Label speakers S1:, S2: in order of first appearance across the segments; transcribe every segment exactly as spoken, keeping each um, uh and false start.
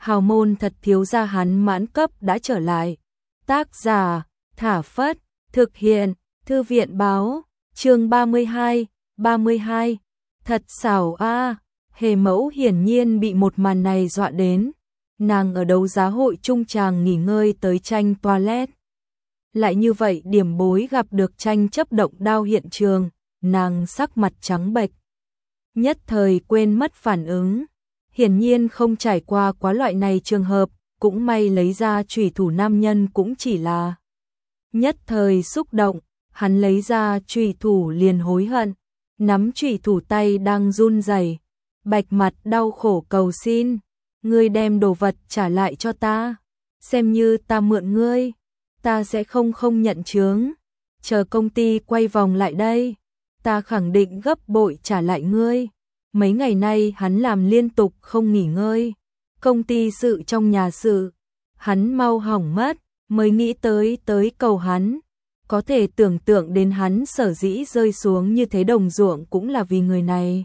S1: hào môn thật thiếu gia hắn mãn cấp đã trở lại. Tác giả, Thả Phất, thực hiện, Thư viện báo, chương ba mươi hai, ba mươi hai. Thật xảo a, Hề Mẫu hiển nhiên bị một màn này dọa đến. Nàng ở đấu giá hội trung tràng nghỉ ngơi tới tranh toilet. Lại như vậy điểm bối gặp được tranh chấp động đao hiện trường, nàng sắc mặt trắng bệch. Nhất thời quên mất phản ứng. Hiển nhiên không trải qua quá loại này trường hợp, cũng may lấy ra chủy thủ nam nhân cũng chỉ là nhất thời xúc động, hắn lấy ra chủy thủ liền hối hận, nắm chủy thủ tay đang run rẩy, bạch mặt đau khổ cầu xin, ngươi đem đồ vật trả lại cho ta, xem như ta mượn ngươi, ta sẽ không không nhận chướng, chờ công ty quay vòng lại đây, ta khẳng định gấp bội trả lại ngươi. Mấy ngày nay hắn làm liên tục không nghỉ ngơi, công ty sự trong nhà sự, hắn mau hỏng mất, mới nghĩ tới tới cầu hắn. Có thể tưởng tượng đến hắn sở dĩ rơi xuống như thế đồng ruộng cũng là vì người này.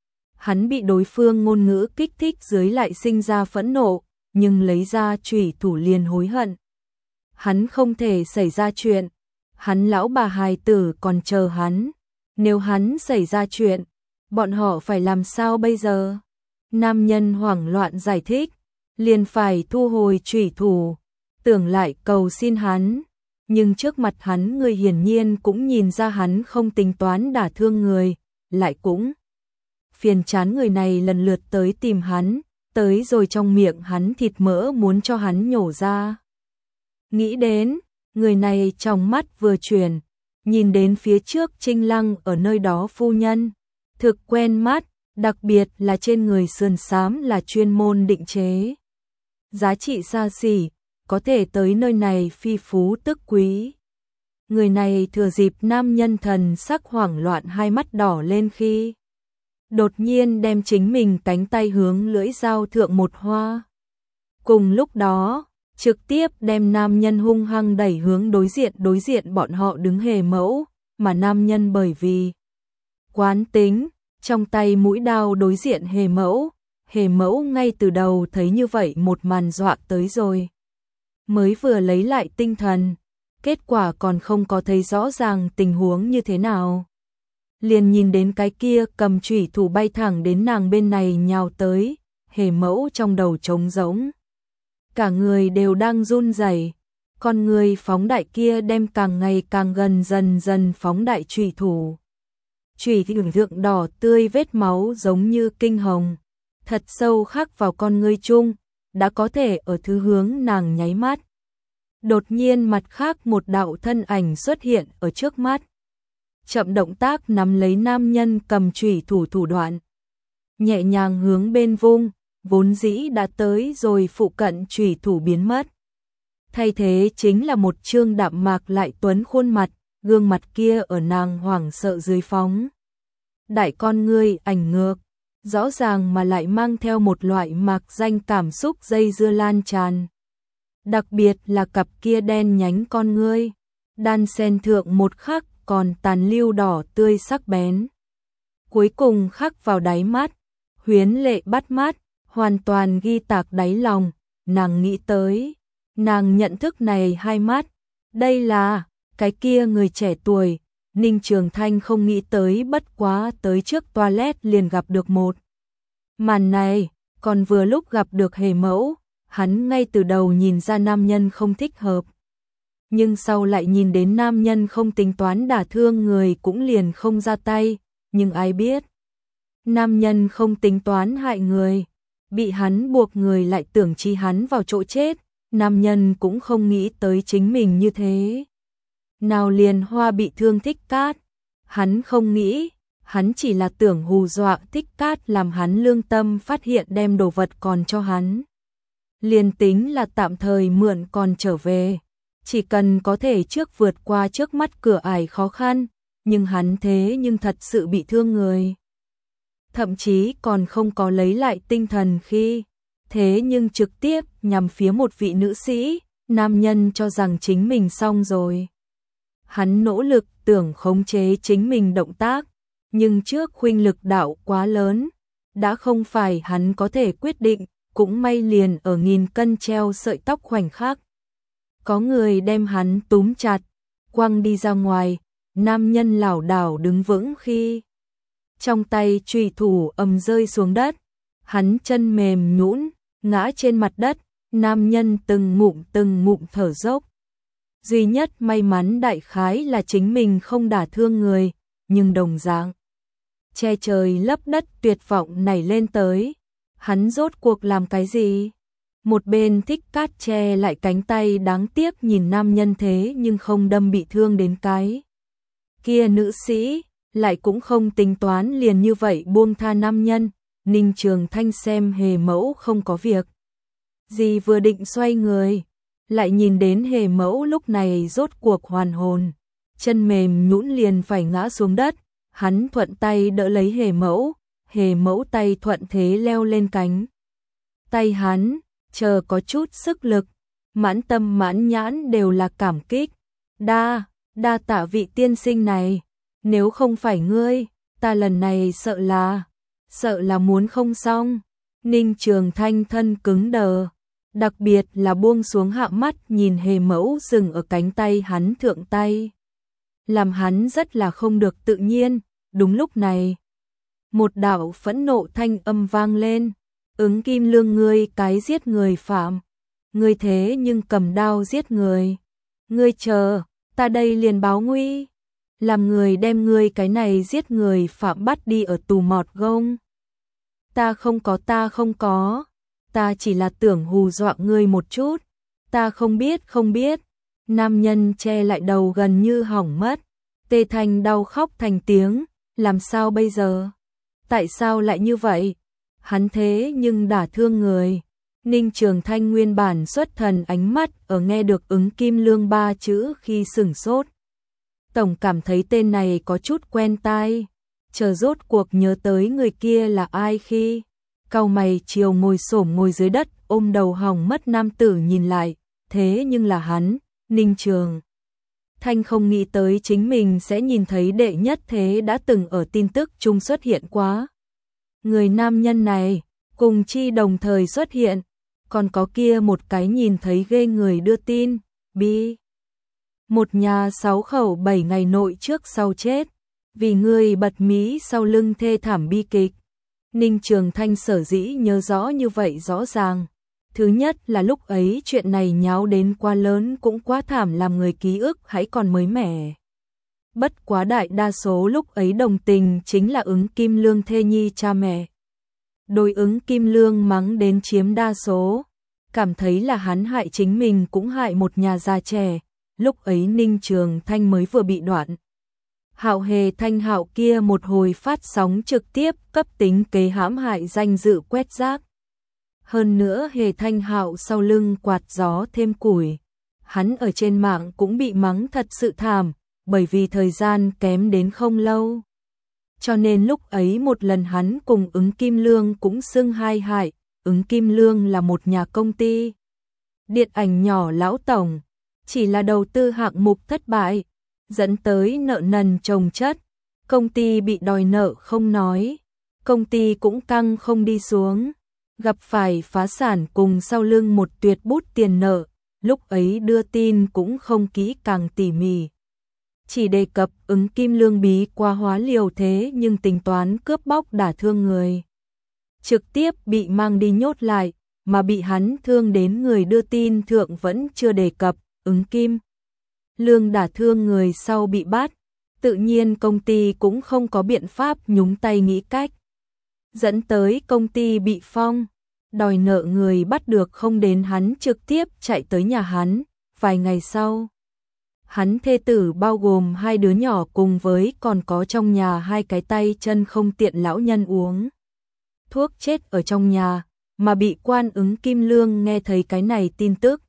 S1: Hắn bị đối phương ngôn ngữ kích thích dưới lại sinh ra phẫn nộ, nhưng lấy ra chủy thủ liền hối hận. Hắn không thể xảy ra chuyện, hắn lão bà hài tử còn chờ hắn, nếu hắn xảy ra chuyện, bọn họ phải làm sao bây giờ? Nam nhân hoảng loạn giải thích, liền phải thu hồi chủy thủ, tưởng lại cầu xin hắn, nhưng trước mặt hắn người hiển nhiên cũng nhìn ra hắn không tính toán đả thương người, lại cũng phiền chán người này lần lượt tới tìm hắn, tới rồi trong miệng hắn thịt mỡ muốn cho hắn nhổ ra. Nghĩ đến, người này trong mắt vừa chuyển, nhìn đến phía trước Trinh Lăng ở nơi đó phu nhân. Thực quen mắt, đặc biệt là trên người sườn xám là chuyên môn định chế. Giá trị xa xỉ, có thể tới nơi này phi phú tức quý. Người này thừa dịp nam nhân thần sắc hoảng loạn hai mắt đỏ lên khi đột nhiên đem chính mình cánh tay hướng lưỡi dao thượng một hoa. Cùng lúc đó, trực tiếp đem nam nhân hung hăng đẩy hướng đối diện đối diện bọn họ đứng Hề Mẫu, mà nam nhân bởi vì quán tính, trong tay mũi đao đối diện Hề Mẫu, Hề Mẫu ngay từ đầu thấy như vậy một màn dọa tới rồi. Mới vừa lấy lại tinh thần, kết quả còn không có thấy rõ ràng tình huống như thế nào. Liền nhìn đến cái kia cầm chủy thủ bay thẳng đến nàng bên này nhào tới, Hề Mẫu trong đầu trống rỗng. Cả người đều đang run rẩy, con người phóng đại kia đem càng ngày càng gần dần dần phóng đại chủy thủ. Chủy thì thượng đỏ tươi vết máu giống như kinh hồng, thật sâu khắc vào con ngươi chung, đã có thể ở thứ hướng nàng nháy mắt. Đột nhiên mặt khác một đạo thân ảnh xuất hiện ở trước mắt. Chậm động tác nắm lấy nam nhân cầm chủy thủ thủ đoạn. Nhẹ nhàng hướng bên vung, vốn dĩ đã tới rồi phụ cận chủy thủ biến mất. Thay thế chính là một trương đạm mạc lại tuấn khuôn mặt, gương mặt kia ở nàng hoảng sợ dưới phóng. Đại con ngươi ảnh ngược, rõ ràng mà lại mang theo một loại mạc danh cảm xúc dây dưa lan tràn. Đặc biệt là cặp kia đen nhánh con ngươi, đan xen thượng một khắc còn tàn lưu đỏ tươi sắc bén. Cuối cùng khắc vào đáy mắt, huyến lệ bắt mắt, hoàn toàn ghi tạc đáy lòng, nàng nghĩ tới, nàng nhận thức này hai mắt, đây là cái kia người trẻ tuổi. Ninh Trường Thanh không nghĩ tới bất quá tới trước toilet liền gặp được một màn này, còn vừa lúc gặp được Hề Mẫu, hắn ngay từ đầu nhìn ra nam nhân không thích hợp. Nhưng sau lại nhìn đến nam nhân không tính toán đả thương người cũng liền không ra tay, nhưng ai biết. Nam nhân không tính toán hại người, bị hắn buộc người lại tưởng chi hắn vào chỗ chết, nam nhân cũng không nghĩ tới chính mình như thế. Nào liền hoa bị thương Thích Cát, hắn không nghĩ, hắn chỉ là tưởng hù dọa Thích Cát làm hắn lương tâm phát hiện đem đồ vật còn cho hắn. Liền tính là tạm thời mượn còn trở về, chỉ cần có thể trước vượt qua trước mắt cửa ải khó khăn, nhưng hắn thế nhưng thật sự bị thương người. Thậm chí còn không có lấy lại tinh thần khi, thế nhưng trực tiếp nhằm phía một vị nữ sĩ, nam nhân cho rằng chính mình xong rồi. Hắn nỗ lực tưởng khống chế chính mình động tác, nhưng trước khuynh lực đạo quá lớn, đã không phải hắn có thể quyết định, cũng may liền ở nghìn cân treo sợi tóc khoảnh khắc. Có người đem hắn túm chặt, quăng đi ra ngoài, nam nhân lảo đảo đứng vững khi trong tay chùy thủ ầm rơi xuống đất, hắn chân mềm nhũn, ngã trên mặt đất, nam nhân từng ngụm từng ngụm thở dốc. Duy nhất may mắn đại khái là chính mình không đả thương người, nhưng đồng dạng che trời lấp đất tuyệt vọng nảy lên tới. Hắn rốt cuộc làm cái gì? Một bên Thích Cát che lại cánh tay đáng tiếc nhìn nam nhân thế nhưng không đâm bị thương đến cái. Kia nữ sĩ, lại cũng không tính toán liền như vậy buông tha nam nhân. Ninh Trường Thanh xem Hề Mẫu không có việc gì vừa định xoay người, lại nhìn đến Hề Mẫu lúc này rốt cuộc hoàn hồn, chân mềm nhũn liền phải ngã xuống đất. Hắn thuận tay đỡ lấy Hề Mẫu, Hề Mẫu tay thuận thế leo lên cánh tay hắn, chờ có chút sức lực, mãn tâm mãn nhãn đều là cảm kích. Đa, đa tạ vị tiên sinh này, nếu không phải ngươi, ta lần này sợ là, sợ là muốn không xong. Ninh Trường Thanh thân cứng đờ, đặc biệt là buông xuống hạ mắt nhìn Hề Mẫu dừng ở cánh tay hắn thượng tay, làm hắn rất là không được tự nhiên. Đúng lúc này, một đạo phẫn nộ thanh âm vang lên, Ứng Kim Lương ngươi cái giết người phạm, ngươi thế nhưng cầm đao giết người, ngươi chờ, ta đây liền báo nguy, làm người đem ngươi cái này giết người phạm bắt đi ở tù mọt gông. Ta không có ta không có, ta chỉ là tưởng hù dọa ngươi một chút, ta không biết không biết. Nam nhân che lại đầu gần như hỏng mất, tê thành đau khóc thành tiếng, làm sao bây giờ? Tại sao lại như vậy? Hắn thế nhưng đả thương người. Ninh Trường Thanh nguyên bản xuất thần ánh mắt ở nghe được Ứng Kim Lương ba chữ khi sửng sốt. Tổng cảm thấy tên này có chút quen tai, chờ rốt cuộc nhớ tới người kia là ai khi cau mày chiều ngồi xổm ngồi dưới đất ôm đầu hỏng mất nam tử nhìn lại, thế nhưng là hắn. Ninh Trường Thanh không nghĩ tới chính mình sẽ nhìn thấy đệ nhất thế đã từng ở tin tức chung xuất hiện quá. Người nam nhân này, cùng chi đồng thời xuất hiện, còn có kia một cái nhìn thấy ghê người đưa tin, bi. Một nhà sáu khẩu bảy ngày nội trước sau chết, vì người bật mí sau lưng thê thảm bi kịch. Ninh Trường Thanh sở dĩ nhớ rõ như vậy rõ ràng. Thứ nhất là lúc ấy chuyện này nháo đến quá lớn cũng quá thảm làm người ký ức hãy còn mới mẻ. Bất quá đại đa số lúc ấy đồng tình chính là Ứng Kim Lương thê nhi cha mẹ. Đối Ứng Kim Lương mắng đến chiếm đa số, cảm thấy là hắn hại chính mình cũng hại một nhà già trẻ. Lúc ấy Ninh Trường Thanh mới vừa bị đoạn. Hạo Hề Thanh Hạo kia một hồi phát sóng trực tiếp cấp tính kế hãm hại danh dự quét rác. Hơn nữa Hề Thanh Hạo sau lưng quạt gió thêm củi. Hắn ở trên mạng cũng bị mắng thật sự thảm, bởi vì thời gian kém đến không lâu. Cho nên lúc ấy một lần hắn cùng Ứng Kim Lương cũng xưng hai hại. Ứng Kim Lương là một nhà công ty điện ảnh nhỏ lão tổng, chỉ là đầu tư hạng mục thất bại, dẫn tới nợ nần chồng chất, công ty bị đòi nợ không nói, công ty cũng căng không đi xuống, gặp phải phá sản cùng sau lưng một tuyệt bút tiền nợ. Lúc ấy đưa tin cũng không kỹ càng tỉ mỉ, chỉ đề cập Ứng Kim Lương bí quá hóa liều thế nhưng tính toán cướp bóc đả thương người, trực tiếp bị mang đi nhốt lại, mà bị hắn thương đến người đưa tin thượng vẫn chưa đề cập. Ứng Kim Lương đả thương người sau bị bắt, tự nhiên công ty cũng không có biện pháp nhúng tay nghĩ cách, dẫn tới công ty bị phong. Đòi nợ người bắt được không đến hắn trực tiếp chạy tới nhà hắn. Vài ngày sau, hắn thê tử bao gồm hai đứa nhỏ cùng với còn có trong nhà hai cái tay chân không tiện lão nhân uống thuốc chết ở trong nhà, mà bị quan Ứng Kim Lương nghe thấy cái này tin tức.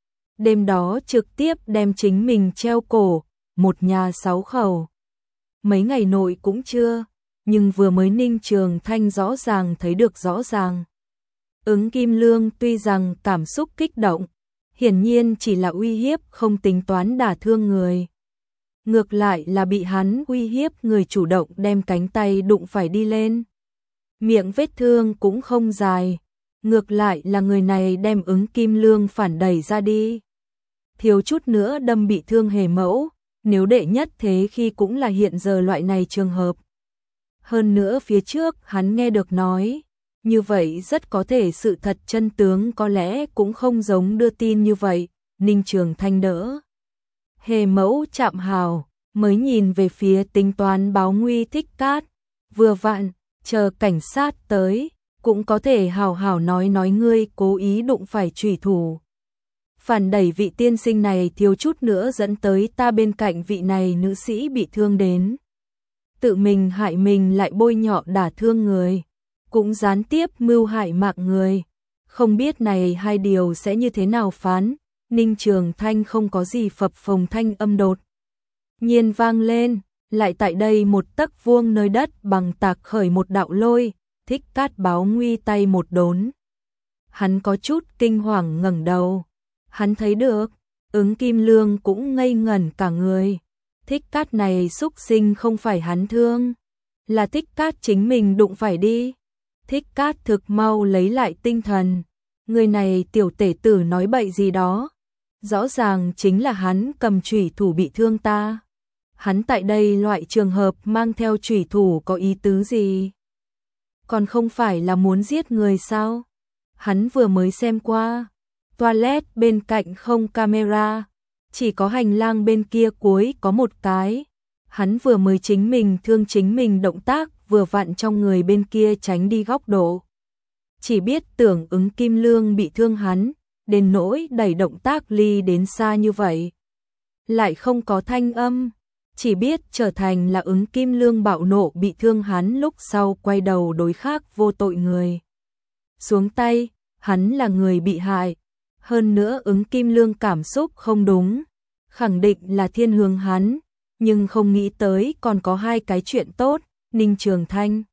S1: Đêm đó trực tiếp đem chính mình treo cổ, một nhà sáu khẩu. Mấy ngày nội cũng chưa, nhưng vừa mới Ninh Trường Thanh rõ ràng thấy được rõ ràng. Ứng Kim Lương tuy rằng cảm xúc kích động, hiển nhiên chỉ là uy hiếp không tính toán đả thương người. Ngược lại là bị hắn uy hiếp người chủ động đem cánh tay đụng phải đi lên. Miệng vết thương cũng không dài, ngược lại là người này đem Ứng Kim Lương phản đẩy ra đi. Thiếu chút nữa đâm bị thương Hề Mẫu, nếu đệ nhất thế khi cũng là hiện giờ loại này trường hợp. Hơn nữa phía trước hắn nghe được nói, như vậy rất có thể sự thật chân tướng có lẽ cũng không giống đưa tin như vậy. Ninh Trường Thanh đỡ Hề Mẫu chạm hào, mới nhìn về phía tính toán báo nguy Thích Cát, vừa vặn, chờ cảnh sát tới, cũng có thể hào hào nói nói ngươi cố ý đụng phải chủy thủ. Phản đẩy vị tiên sinh này thiếu chút nữa dẫn tới ta bên cạnh vị này nữ sĩ bị thương đến. Tự mình hại mình lại bôi nhọ đả thương người, cũng gián tiếp mưu hại mạng người. Không biết này hai điều sẽ như thế nào phán. Ninh Trường Thanh không có gì phập phồng thanh âm đột nhiên vang lên, lại tại đây một tấc vuông nơi đất bằng tạc khởi một đạo lôi. Thích Cát báo nguy tay một đốn. Hắn có chút kinh hoàng ngẩng đầu. Hắn thấy được, Ứng Kim Lương cũng ngây ngẩn cả người. Thích Cát này xúc sinh không phải hắn thương, là Thích Cát chính mình đụng phải đi. Thích Cát thực mau lấy lại tinh thần. Người này tiểu tể tử nói bậy gì đó. Rõ ràng chính là hắn cầm chủy thủ bị thương ta. Hắn tại đây loại trường hợp mang theo chủy thủ có ý tứ gì? Còn không phải là muốn giết người sao? Hắn vừa mới xem qua. Toilet bên cạnh không camera, chỉ có hành lang bên kia cuối có một cái. Hắn vừa mới chính mình thương chính mình động tác vừa vặn trong người bên kia tránh đi góc độ. Chỉ biết tưởng Ứng Kim Lương bị thương hắn, đến nỗi đẩy động tác ly đến xa như vậy. Lại không có thanh âm, chỉ biết trở thành là Ứng Kim Lương bạo nộ bị thương hắn lúc sau quay đầu đối khác vô tội người. Xuống tay, hắn là người bị hại. Hơn nữa Ứng Kim Lương cảm xúc không đúng, khẳng định là thiên hướng hắn, nhưng không nghĩ tới còn có hai cái chuyện tốt. Ninh Trường Thanh,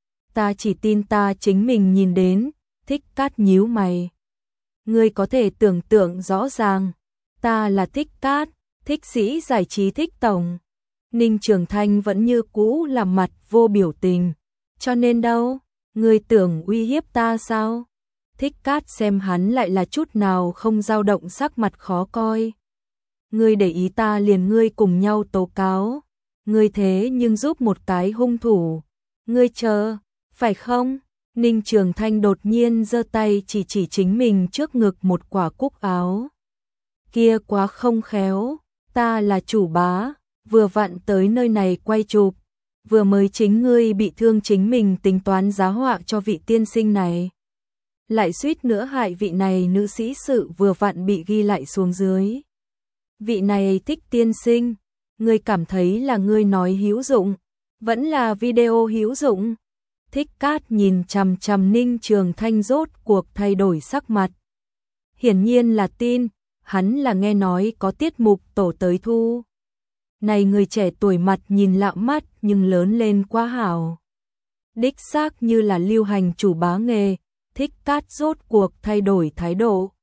S1: ta chỉ tin ta chính mình nhìn đến. Thích Cát nhíu mày. Ngươi có thể tưởng tượng rõ ràng, ta là Thích Cát, thích sĩ giải trí Thích tổng. Ninh Trường Thanh vẫn như cũ làm mặt vô biểu tình. Cho nên đâu, ngươi tưởng uy hiếp ta sao? Thích Cát xem hắn lại là chút nào không dao động, sắc mặt khó coi. Ngươi để ý ta liền ngươi cùng nhau tố cáo. Ngươi thế nhưng giúp một cái hung thủ. Ngươi chờ, phải không? Ninh Trường Thanh đột nhiên giơ tay chỉ chỉ chính mình trước ngực một quả cúc áo. Kia quá không khéo, ta là chủ bá, vừa vặn tới nơi này quay chụp, vừa mới chính ngươi bị thương chính mình tính toán giá họa cho vị tiên sinh này. Lại suýt nữa hại vị này nữ sĩ sự vừa vặn bị ghi lại xuống dưới. Vị này Thích tiên sinh, ngươi cảm thấy là ngươi nói hữu dụng, vẫn là video hữu dụng? Thích Cát nhìn chằm chằm Ninh Trường Thanh rốt cuộc thay đổi sắc mặt. Hiển nhiên là tin, hắn là nghe nói có tiết mục tổ tới thu. Này người trẻ tuổi mặt nhìn lạ mắt nhưng lớn lên quá hảo. Đích xác như là lưu hành chủ bá nghề. Thích Cát rốt cuộc thay đổi thái độ.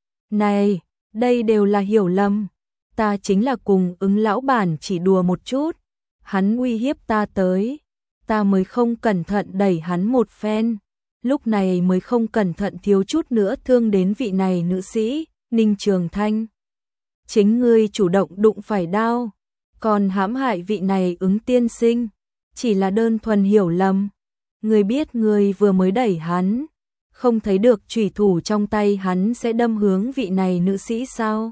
S1: Này, đây đều là hiểu lầm. Ta chính là cùng Ứng lão bản chỉ đùa một chút. Hắn uy hiếp ta tới. Ta mới không cẩn thận đẩy hắn một phen. Lúc này mới không cẩn thận thiếu chút nữa thương đến vị này nữ sĩ. Ninh Trường Thanh, chính ngươi chủ động đụng phải đao, còn hãm hại vị này Ứng tiên sinh. Chỉ là đơn thuần hiểu lầm. Ngươi biết ngươi vừa mới đẩy hắn, không thấy được chủy thủ trong tay hắn sẽ đâm hướng vị này nữ sĩ sao?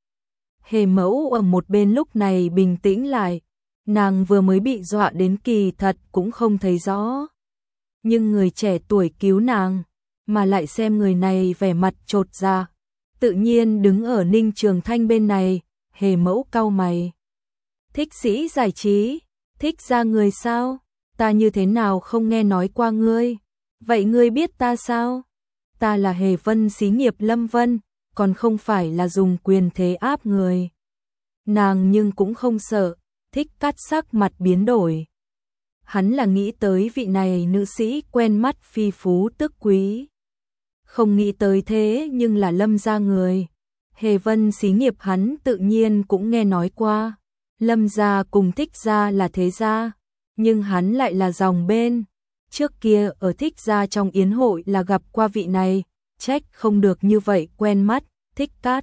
S1: Hề Mẫu ở một bên lúc này bình tĩnh lại. Nàng vừa mới bị dọa đến kỳ thật cũng không thấy rõ. Nhưng người trẻ tuổi cứu nàng, mà lại xem người này vẻ mặt chột dạ, tự nhiên đứng ở Ninh Trường Thanh bên này. Hề Mẫu cau mày. Thích sĩ giải trí, thích ra người sao? Ta như thế nào không nghe nói qua ngươi? Vậy ngươi biết ta sao? Ta là Hề Vân xí nghiệp Lâm Vân, còn không phải là dùng quyền thế áp người. Nàng nhưng cũng không sợ. Thích Cát sắc mặt biến đổi. Hắn là nghĩ tới vị này nữ sĩ quen mắt phi phú tức quý. Không nghĩ tới thế nhưng là Lâm gia người. Hề Vân xí nghiệp hắn tự nhiên cũng nghe nói qua. Lâm gia cùng Thích gia là thế gia, nhưng hắn lại là dòng bên. Trước kia ở Thích gia trong yến hội là gặp qua vị này, trách không được như vậy quen mắt, Thích Cát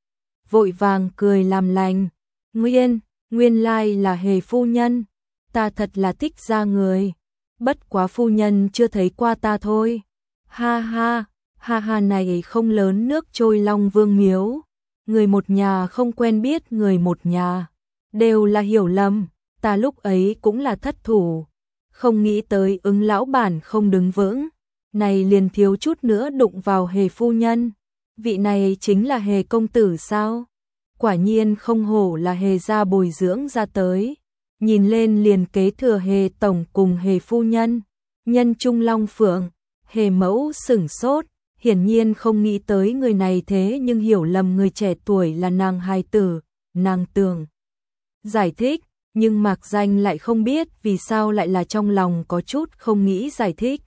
S1: vội vàng cười làm lành, nguyên, nguyên lai là Hề phu nhân, ta thật là thích ra người, bất quá phu nhân chưa thấy qua ta thôi, ha ha, ha ha này không lớn nước trôi Long Vương miếu, người một nhà không quen biết người một nhà, đều là hiểu lầm, ta lúc ấy cũng là thất thủ, không nghĩ tới Ứng lão bản không đứng vững, này liền thiếu chút nữa đụng vào Hề phu nhân, vị này chính là Hề công tử sao? Quả nhiên không hổ là Hề gia bồi dưỡng ra tới, nhìn lên liền kế thừa Hề tổng cùng Hề phu nhân, nhân trung long phượng, Hề mẫu sửng sốt, hiển nhiên không nghĩ tới người này thế nhưng hiểu lầm người trẻ tuổi là nàng hài tử, nàng tưởng giải thích, nhưng Mạc Danh lại không biết vì sao lại là trong lòng có chút không nghĩ giải thích.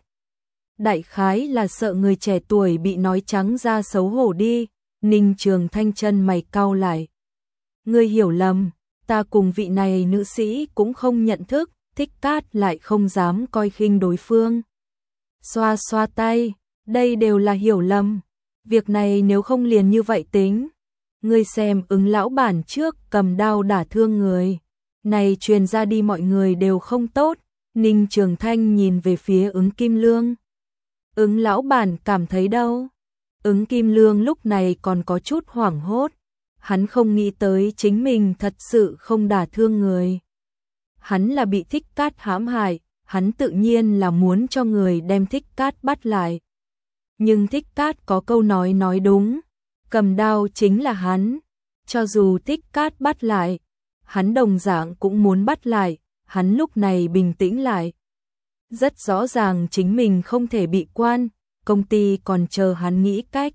S1: Đại khái là sợ người trẻ tuổi bị nói trắng ra xấu hổ đi, Ninh Trường Thanh chân mày cau lại. Ngươi hiểu lầm, ta cùng vị này nữ sĩ cũng không nhận thức, Thích Cát lại không dám coi khinh đối phương. Xoa xoa tay, đây đều là hiểu lầm, việc này nếu không liền như vậy tính. Ngươi xem Ứng lão bản trước cầm đao đả thương người, này truyền ra đi mọi người đều không tốt, Ninh Trường Thanh nhìn về phía Ứng Kim Lương. Ứng lão bản cảm thấy đâu? Ứng Kim Lương lúc này còn có chút hoảng hốt, hắn không nghĩ tới chính mình thật sự không đả thương người. Hắn là bị Thích Cát hãm hại, hắn tự nhiên là muốn cho người đem Thích Cát bắt lại. Nhưng Thích Cát có câu nói nói đúng, cầm đao chính là hắn, cho dù Thích Cát bắt lại, hắn đồng dạng cũng muốn bắt lại, hắn lúc này bình tĩnh lại. Rất rõ ràng chính mình không thể bị quan, công ty còn chờ hắn nghĩ cách.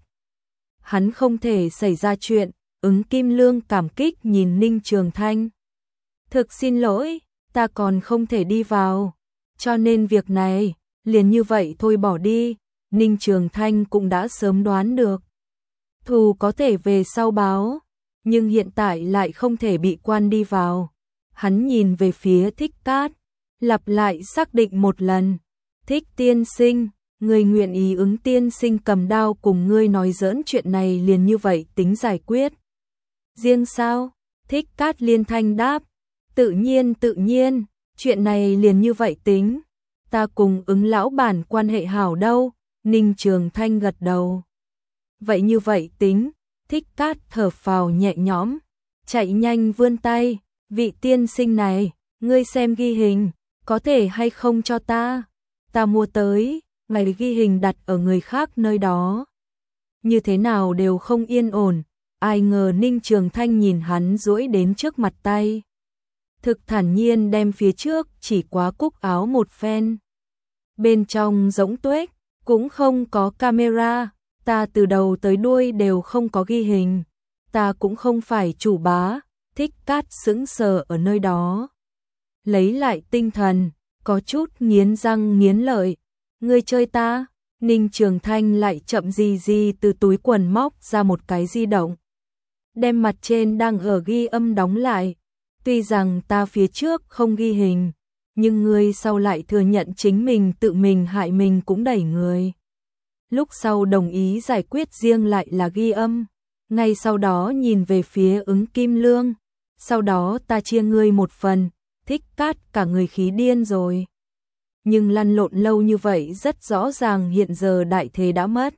S1: Hắn không thể xảy ra chuyện, Ứng Kim Lương cảm kích nhìn Ninh Trường Thanh. Thực xin lỗi, ta còn không thể đi vào, cho nên việc này, liền như vậy thôi bỏ đi, Ninh Trường Thanh cũng đã sớm đoán được. Thù có thể về sau báo, nhưng hiện tại lại không thể bị quan đi vào. Hắn nhìn về phía Thích Cát, lặp lại xác định một lần. Thích tiên sinh, người nguyện ý Ứng tiên sinh cầm đao cùng ngươi nói giỡn chuyện này liền như vậy tính giải quyết. Riêng sao? Thích Cát liên thanh đáp. Tự nhiên tự nhiên, chuyện này liền như vậy tính. Ta cùng Ứng lão bản quan hệ hảo đâu, Ninh Trường Thanh gật đầu. Vậy như vậy tính, Thích Cát thở phào nhẹ nhõm, chạy nhanh vươn tay, vị tiên sinh này, ngươi xem ghi hình, có thể hay không cho ta, ta mua tới, mày ghi hình đặt ở người khác nơi đó. Như thế nào đều không yên ổn, ai ngờ Ninh Trường Thanh nhìn hắn duỗi đến trước mặt tay. Thực thản nhiên đem phía trước chỉ quá cúc áo một phen. Bên trong giống tuếch, cũng không có camera, ta từ đầu tới đuôi đều không có ghi hình, ta cũng không phải chủ bá, Thích Cát sững sờ ở nơi đó. Lấy lại tinh thần, có chút nghiến răng nghiến lợi, ngươi chơi ta, Ninh Trường Thanh lại chậm gì gì từ túi quần móc ra một cái di động. Đem mặt trên đang ở ghi âm đóng lại, tuy rằng ta phía trước không ghi hình, nhưng ngươi sau lại thừa nhận chính mình tự mình hại mình cũng đẩy người. Lúc sau đồng ý giải quyết riêng lại là ghi âm, ngay sau đó nhìn về phía Ứng Kim Lương, sau đó ta chia ngươi một phần, Thích Cát cả người khí điên rồi. Nhưng lăn lộn lâu như vậy rất rõ ràng hiện giờ đại thế đã mất.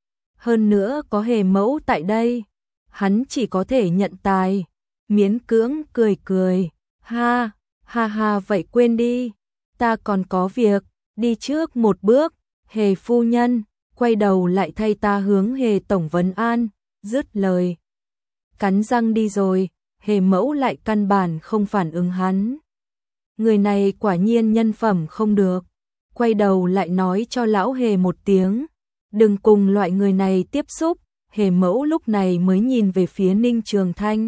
S1: Hơn nữa có Hề mẫu tại đây, hắn chỉ có thể nhận tài, miễn cưỡng cười cười, ha, ha ha vậy quên đi, ta còn có việc, đi trước một bước, Hề phu nhân, quay đầu lại thay ta hướng Hề tổng vấn an, dứt lời. Cắn răng đi rồi, Hề mẫu lại căn bản không phản ứng hắn. Người này quả nhiên nhân phẩm không được, quay đầu lại nói cho lão Hề một tiếng, đừng cùng loại người này tiếp xúc. Hề mẫu lúc này mới nhìn về phía Ninh Trường Thanh.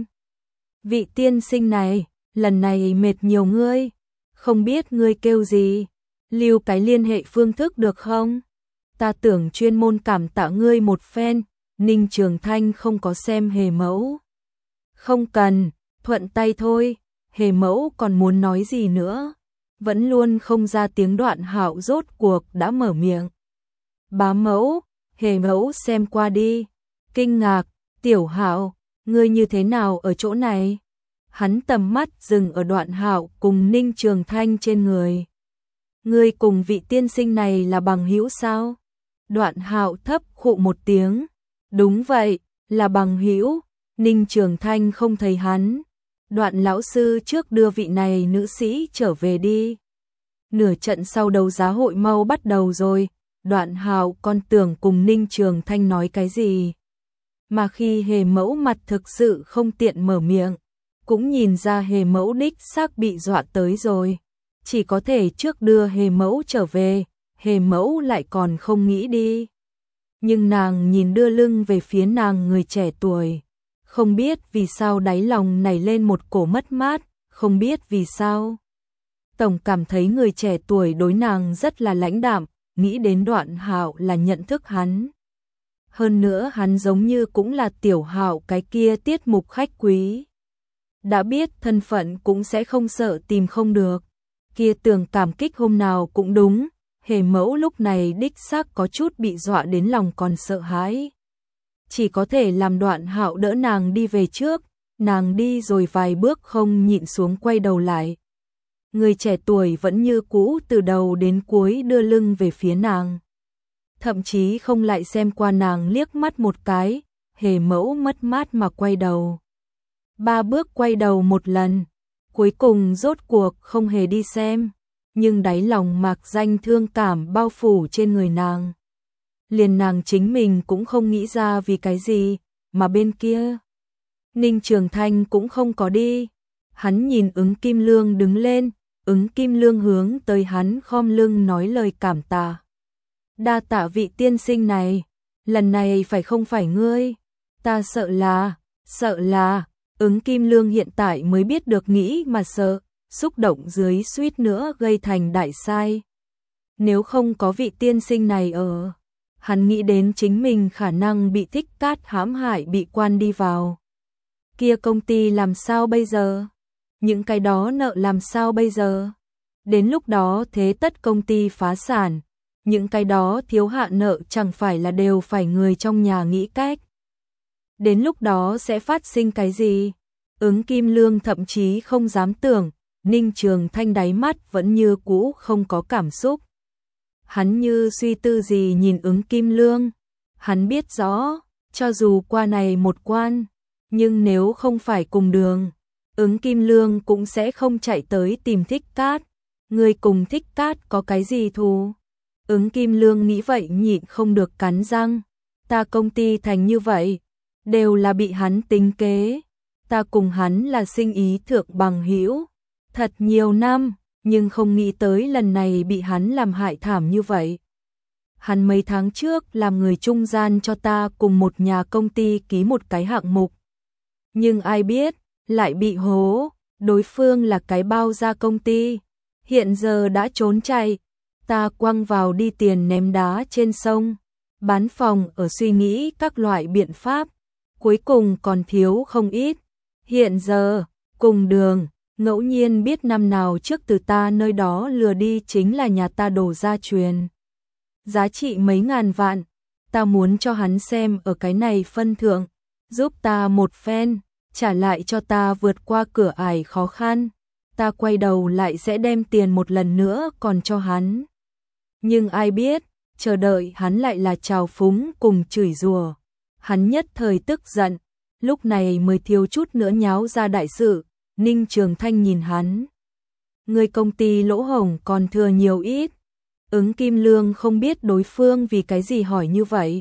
S1: Vị tiên sinh này, lần này mệt nhiều ngươi, không biết ngươi kêu gì, lưu cái liên hệ phương thức được không? Ta tưởng chuyên môn cảm tạ ngươi một phen. Ninh Trường Thanh không có xem Hề mẫu. Không cần, thuận tay thôi. Hề mẫu còn muốn nói gì nữa, vẫn luôn không ra tiếng đoạn hạo rốt cuộc đã mở miệng. Bá mẫu, Hề Mẫu xem qua đi, kinh ngạc, Tiểu Hạo, ngươi như thế nào ở chỗ này? Hắn tầm mắt dừng ở Đoạn Hạo cùng Ninh Trường Thanh trên người. Ngươi cùng vị tiên sinh này là bằng hữu sao? Đoạn Hạo thấp khụ một tiếng. Đúng vậy, là bằng hữu. Ninh Trường Thanh không thấy hắn. Đoạn lão sư trước đưa vị này nữ sĩ trở về đi. Nửa trận sau đấu giá hội mau bắt đầu rồi. Đoạn Hạo còn tưởng cùng Ninh Trường Thanh nói cái gì. Mà khi Hề Mẫu mặt thực sự không tiện mở miệng, cũng nhìn ra Hề Mẫu đích xác bị dọa tới rồi. Chỉ có thể trước đưa Hề Mẫu trở về, Hề Mẫu lại còn không nghĩ đi. Nhưng nàng nhìn đưa lưng về phía nàng người trẻ tuổi. Không biết vì sao đáy lòng nảy lên một cổ mất mát, không biết vì sao. Tổng cảm thấy người trẻ tuổi đối nàng rất là lãnh đạm, nghĩ đến Đoạn Hạo là nhận thức hắn. Hơn nữa hắn giống như cũng là Tiểu Hạo cái kia tiết mục khách quý. Đã biết thân phận cũng sẽ không sợ tìm không được. Kia tưởng cảm kích hôm nào cũng đúng, Hề Mẫu lúc này đích xác có chút bị dọa đến lòng còn sợ hãi. Chỉ có thể làm Đoạn Hạo đỡ nàng đi về trước, nàng đi rồi vài bước không nhịn xuống quay đầu lại. Người trẻ tuổi vẫn như cũ từ đầu đến cuối đưa lưng về phía nàng. Thậm chí không lại xem qua nàng liếc mắt một cái, Hề Mẫu mất mát mà quay đầu. Ba bước quay đầu một lần, cuối cùng rốt cuộc không hề đi xem, nhưng đáy lòng mạc danh thương cảm bao phủ trên người nàng. Liền nàng chính mình cũng không nghĩ ra vì cái gì, mà bên kia Ninh Trường Thanh cũng không có đi. Hắn nhìn Ứng Kim Lương đứng lên, Ứng Kim Lương hướng tới hắn khom lưng nói lời cảm tạ. Đa tạ vị tiên sinh này, lần này phải không phải ngươi, ta sợ là, sợ là, Ứng Kim Lương hiện tại mới biết được nghĩ mà sợ, xúc động dưới suýt nữa gây thành đại sai. Nếu không có vị tiên sinh này ở, hắn nghĩ đến chính mình khả năng bị Thích Cát hãm hại bị quan đi vào. Kia công ty làm sao bây giờ? Những cái đó nợ làm sao bây giờ? Đến lúc đó thế tất công ty phá sản, những cái đó thiếu hạn nợ chẳng phải là đều phải người trong nhà nghĩ cách. Đến lúc đó sẽ phát sinh cái gì? Ứng Kim Lương thậm chí không dám tưởng, Ninh Trường Thanh đáy mắt vẫn như cũ không có cảm xúc. Hắn như suy tư gì nhìn Ứng Kim Lương. Hắn biết rõ, cho dù qua này một quan, nhưng nếu không phải cùng đường, Ứng Kim Lương cũng sẽ không chạy tới tìm Thích Cát. Người cùng Thích Cát có cái gì thù? Ứng Kim Lương nghĩ vậy nhịn không được cắn răng. Ta công ty thành như vậy, đều là bị hắn tính kế. Ta cùng hắn là sinh ý thượng bằng hữu, thật nhiều năm, nhưng không nghĩ tới lần này bị hắn làm hại thảm như vậy. Hắn mấy tháng trước làm người trung gian cho ta cùng một nhà công ty ký một cái hạng mục. Nhưng ai biết, lại bị hố, đối phương là cái bao gia công ty, hiện giờ đã trốn chạy. Ta quăng vào đi tiền ném đá trên sông, bán phòng ở suy nghĩ các loại biện pháp, cuối cùng còn thiếu không ít. Hiện giờ, cùng đường, ngẫu nhiên biết năm nào trước từ ta nơi đó lừa đi chính là nhà ta đồ gia truyền. Giá trị mấy ngàn vạn, ta muốn cho hắn xem ở cái này phân thượng, giúp ta một phen, trả lại cho ta vượt qua cửa ải khó khăn. Ta quay đầu lại sẽ đem tiền một lần nữa còn cho hắn. Nhưng ai biết, chờ đợi hắn lại là trào phúng cùng chửi rủa. Hắn nhất thời tức giận, lúc này mới thiếu chút nữa nháo ra đại sự. Ninh Trường Thanh nhìn hắn. Người công ty lỗ hổng còn thừa nhiều ít. Ứng Kim Lương không biết đối phương vì cái gì hỏi như vậy.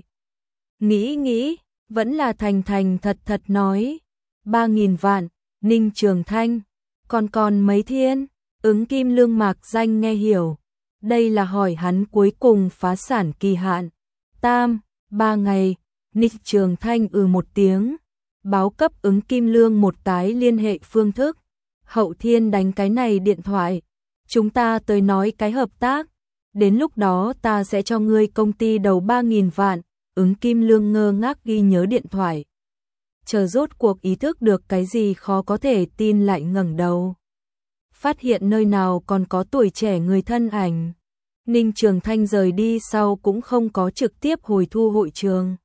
S1: Nghĩ nghĩ, vẫn là thành thành thật thật nói. Ba nghìn vạn, Ninh Trường Thanh. Còn còn mấy thiên, Ứng Kim Lương mạc danh nghe hiểu. Đây là hỏi hắn cuối cùng phá sản kỳ hạn. Tam, ba ngày, Ninh Trường Thanh ừ một tiếng. Báo cấp Ứng Kim Lương một cái liên hệ phương thức. Hậu thiên đánh cái này điện thoại. Chúng ta tới nói cái hợp tác. Đến lúc đó ta sẽ cho ngươi công ty đầu ba nghìn vạn. Ứng Kim Lương ngơ ngác ghi nhớ điện thoại. Chờ rốt cuộc ý thức được cái gì khó có thể tin lại ngẩng đầu. Phát hiện nơi nào còn có tuổi trẻ người thân ảnh. Ninh Trường Thanh rời đi sau cũng không có trực tiếp hồi thu hội trường.